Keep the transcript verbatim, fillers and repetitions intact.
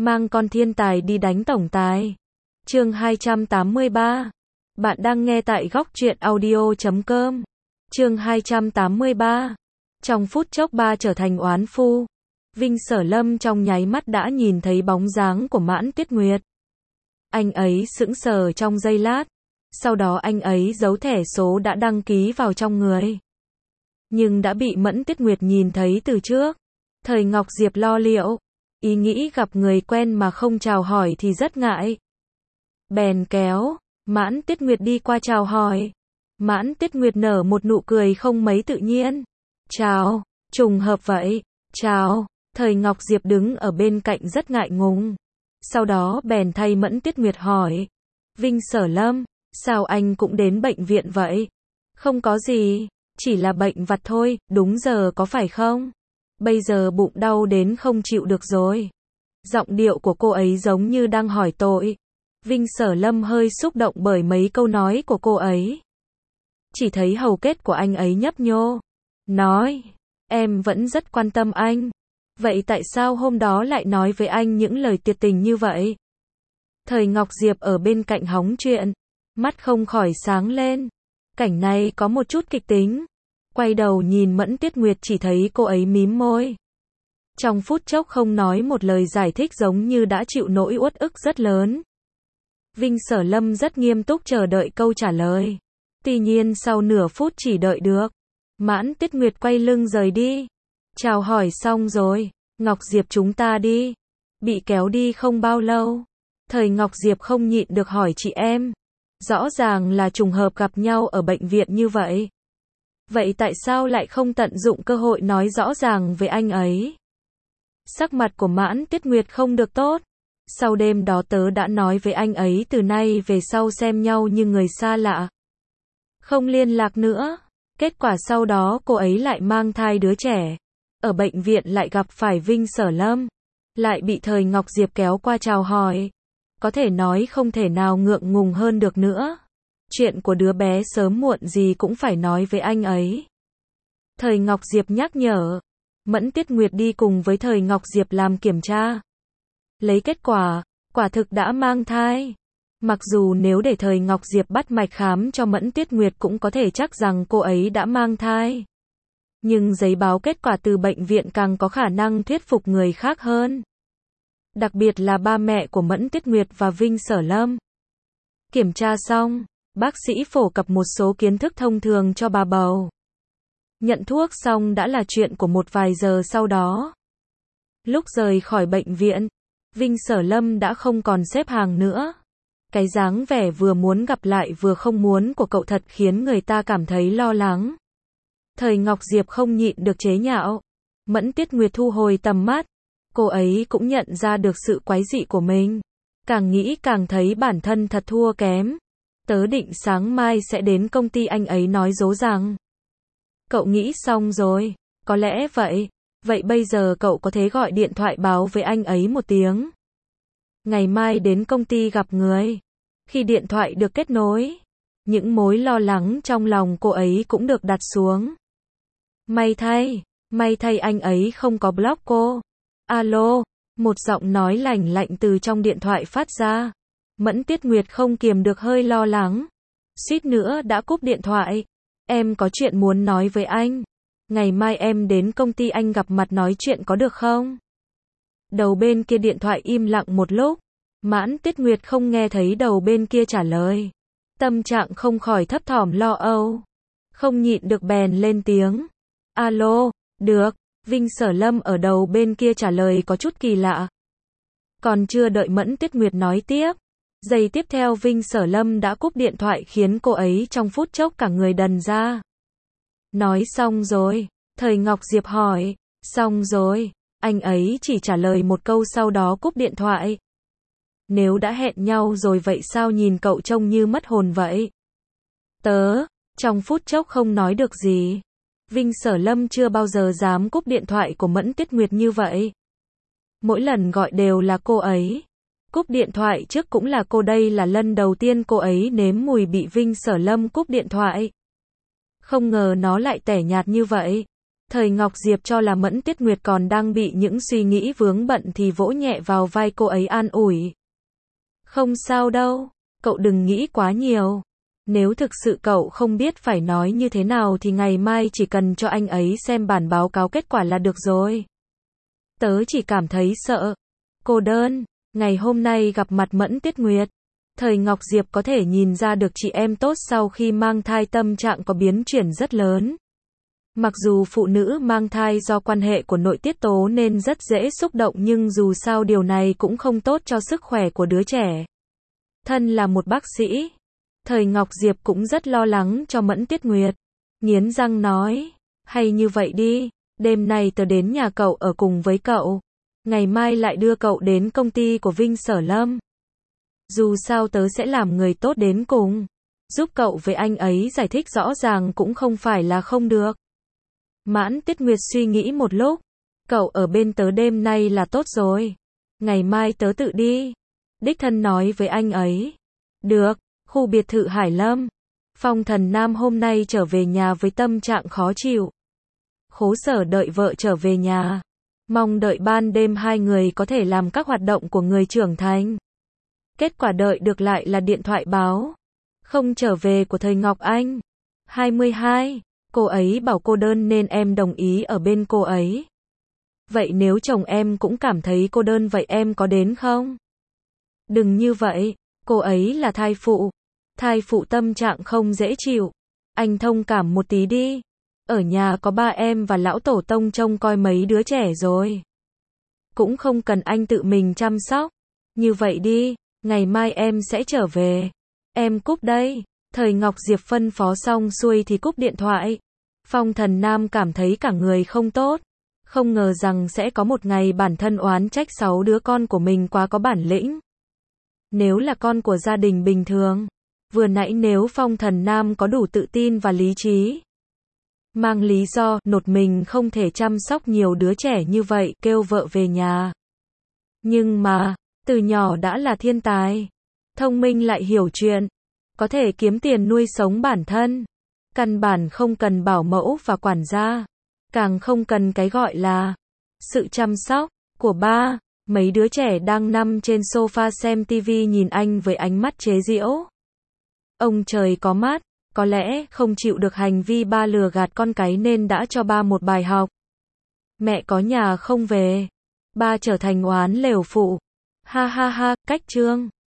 Mang con thiên tài đi đánh tổng tài. Chương hai trăm tám mươi ba. Bạn đang nghe tại góc truyện audio chấm com. Chương hai trăm tám mươi ba. Trong phút chốc ba trở thành oán phu. Vinh Sở Lâm trong nháy mắt đã nhìn thấy bóng dáng của Mãn Tuyết Nguyệt. Anh ấy sững sờ trong giây lát. Sau đó anh ấy giấu thẻ số đã đăng ký vào trong người. Nhưng đã bị Mẫn Tuyết Nguyệt nhìn thấy từ trước. Thời Ngọc Diệp lo liệu. Ý nghĩ gặp người quen mà không chào hỏi thì rất ngại. Bèn kéo Mãn Tuyết Nguyệt đi qua chào hỏi. Mãn Tuyết Nguyệt nở một nụ cười không mấy tự nhiên. Chào, trùng hợp vậy. Chào. Thời Ngọc Diệp đứng ở bên cạnh rất ngại ngùng. Sau đó bèn thay Mẫn Tuyết Nguyệt hỏi. Vinh Sở Lâm, sao anh cũng đến bệnh viện vậy? Không có gì, chỉ là bệnh vặt thôi, đúng giờ có phải không? Bây giờ bụng đau đến không chịu được rồi. Giọng điệu của cô ấy giống như đang hỏi tội. Vinh Sở Lâm hơi xúc động bởi mấy câu nói của cô ấy. Chỉ thấy hầu kết của anh ấy nhấp nhô. Nói, em vẫn rất quan tâm anh. Vậy tại sao hôm đó lại nói với anh những lời tuyệt tình như vậy? Thời Ngọc Diệp ở bên cạnh hóng chuyện. Mắt không khỏi sáng lên. Cảnh này có một chút kịch tính. Quay đầu nhìn Mẫn Tuyết Nguyệt chỉ thấy cô ấy mím môi. Trong phút chốc không nói một lời giải thích giống như đã chịu nỗi uất ức rất lớn. Vinh Sở Lâm rất nghiêm túc chờ đợi câu trả lời. Tuy nhiên sau nửa phút chỉ đợi được. Mãn Tuyết Nguyệt quay lưng rời đi. Chào hỏi xong rồi, Ngọc Diệp chúng ta đi. Bị kéo đi không bao lâu. Thời Ngọc Diệp không nhịn được hỏi chị em. Rõ ràng là trùng hợp gặp nhau ở bệnh viện như vậy. Vậy tại sao lại không tận dụng cơ hội nói rõ ràng với anh ấy? Sắc mặt của Mãn Tuyết Nguyệt không được tốt. Sau đêm đó tớ đã nói với anh ấy từ nay về sau xem nhau như người xa lạ. Không liên lạc nữa. Kết quả sau đó cô ấy lại mang thai đứa trẻ. Ở bệnh viện lại gặp phải Vinh Sở Lâm. Lại bị Thời Ngọc Diệp kéo qua chào hỏi. Có thể nói không thể nào ngượng ngùng hơn được nữa. Chuyện của đứa bé sớm muộn gì cũng phải nói với anh ấy. Thời Ngọc Diệp nhắc nhở. Mẫn Tuyết Nguyệt đi cùng với Thời Ngọc Diệp làm kiểm tra. Lấy kết quả, quả thực đã mang thai. Mặc dù nếu để Thời Ngọc Diệp bắt mạch khám cho Mẫn Tuyết Nguyệt cũng có thể chắc rằng cô ấy đã mang thai. Nhưng giấy báo kết quả từ bệnh viện càng có khả năng thuyết phục người khác hơn. Đặc biệt là ba mẹ của Mẫn Tuyết Nguyệt và Vinh Sở Lâm. Kiểm tra xong, bác sĩ phổ cập một số kiến thức thông thường cho bà bầu. Nhận thuốc xong đã là chuyện của một vài giờ sau đó. Lúc rời khỏi bệnh viện, Vinh Sở Lâm đã không còn xếp hàng nữa. Cái dáng vẻ vừa muốn gặp lại vừa không muốn của cậu thật khiến người ta cảm thấy lo lắng. Thời Ngọc Diệp không nhịn được chế nhạo. Mẫn Tuyết Nguyệt thu hồi tầm mắt. Cô ấy cũng nhận ra được sự quái dị của mình. Càng nghĩ càng thấy bản thân thật thua kém. Tớ định sáng mai sẽ đến công ty anh ấy nói dối rằng. Cậu nghĩ xong rồi. Có lẽ vậy. Vậy bây giờ cậu có thể gọi điện thoại báo với anh ấy một tiếng. Ngày mai đến công ty gặp người. Khi điện thoại được kết nối, những mối lo lắng trong lòng cô ấy cũng được đặt xuống. May thay, may thay anh ấy không có block cô. Alo, một giọng nói lành lạnh từ trong điện thoại phát ra. Mẫn Tuyết Nguyệt không kiềm được hơi lo lắng. Suýt nữa đã cúp điện thoại. Em có chuyện muốn nói với anh. Ngày mai em đến công ty anh gặp mặt nói chuyện có được không? Đầu bên kia điện thoại im lặng một lúc. Mãn Tuyết Nguyệt không nghe thấy đầu bên kia trả lời. Tâm trạng không khỏi thấp thỏm lo âu. Không nhịn được bèn lên tiếng. Alo, được. Vinh Sở Lâm ở đầu bên kia trả lời có chút kỳ lạ. Còn chưa đợi Mẫn Tuyết Nguyệt nói tiếp. Giây tiếp theo Vinh Sở Lâm đã cúp điện thoại khiến cô ấy trong phút chốc cả người đần ra. Nói xong rồi. Thời Ngọc Diệp hỏi. Xong rồi. Anh ấy chỉ trả lời một câu sau đó cúp điện thoại. Nếu đã hẹn nhau rồi vậy sao nhìn cậu trông như mất hồn vậy? Tớ, trong phút chốc không nói được gì. Vinh Sở Lâm chưa bao giờ dám cúp điện thoại của Mẫn Tuyết Nguyệt như vậy. Mỗi lần gọi đều là cô ấy. Cúp điện thoại trước cũng là cô, đây là lần đầu tiên cô ấy nếm mùi bị Vinh Sở Lâm cúp điện thoại. Không ngờ nó lại tẻ nhạt như vậy. Thời Ngọc Diệp cho là Mẫn Tiết Nguyệt còn đang bị những suy nghĩ vướng bận thì vỗ nhẹ vào vai cô ấy an ủi. Không sao đâu, cậu đừng nghĩ quá nhiều. Nếu thực sự cậu không biết phải nói như thế nào thì ngày mai chỉ cần cho anh ấy xem bản báo cáo kết quả là được rồi. Tớ chỉ cảm thấy sợ, cô đơn. Ngày hôm nay gặp mặt Mẫn Tiết Nguyệt, Thời Ngọc Diệp có thể nhìn ra được chị em tốt sau khi mang thai tâm trạng có biến chuyển rất lớn. Mặc dù phụ nữ mang thai do quan hệ của nội tiết tố nên rất dễ xúc động nhưng dù sao điều này cũng không tốt cho sức khỏe của đứa trẻ. Thân là một bác sĩ, Thời Ngọc Diệp cũng rất lo lắng cho Mẫn Tiết Nguyệt. Nghiến răng nói, hay như vậy đi, đêm nay tớ đến nhà cậu ở cùng với cậu. Ngày mai lại đưa cậu đến công ty của Vinh Sở Lâm. Dù sao tớ sẽ làm người tốt đến cùng. Giúp cậu với anh ấy giải thích rõ ràng cũng không phải là không được. Mãn Tiết Nguyệt suy nghĩ một lúc. Cậu ở bên tớ đêm nay là tốt rồi. Ngày mai tớ tự đi. Đích thân nói với anh ấy. Được, khu biệt thự Hải Lâm. Phong Thần Nam hôm nay trở về nhà với tâm trạng khó chịu. Khố Sở đợi vợ trở về nhà. Mong đợi ban đêm hai người có thể làm các hoạt động của người trưởng thành. Kết quả đợi được lại là điện thoại báo không trở về của Thời Ngọc Anh. hai mươi hai. Cô ấy bảo cô đơn nên em đồng ý ở bên cô ấy. Vậy nếu chồng em cũng cảm thấy cô đơn vậy em có đến không? Đừng như vậy, cô ấy là thai phụ. Thai phụ tâm trạng không dễ chịu. Anh thông cảm một tí đi. Ở nhà có ba em và lão tổ tông trông coi mấy đứa trẻ rồi. Cũng không cần anh tự mình chăm sóc. Như vậy đi, ngày mai em sẽ trở về. Em cúp đây. Thời Ngọc Diệp phân phó xong xuôi thì cúp điện thoại. Phong Thần Nam cảm thấy cả người không tốt. Không ngờ rằng sẽ có một ngày bản thân oán trách sáu đứa con của mình quá có bản lĩnh. Nếu là con của gia đình bình thường. Vừa nãy nếu Phong Thần Nam có đủ tự tin và lý trí. Mang lý do nột mình không thể chăm sóc nhiều đứa trẻ như vậy, kêu vợ về nhà. Nhưng mà, từ nhỏ đã là thiên tài. Thông minh lại hiểu chuyện. Có thể kiếm tiền nuôi sống bản thân. Căn bản không cần bảo mẫu và quản gia. Càng không cần cái gọi là sự chăm sóc của ba. Mấy đứa trẻ đang nằm trên sofa xem tivi nhìn anh với ánh mắt chế giễu. Ông trời có mắt, có lẽ không chịu được hành vi ba lừa gạt con cái nên đã cho ba một bài học. Mẹ có nhà không về. Ba trở thành oán lều phụ. Ha ha ha, cách chương.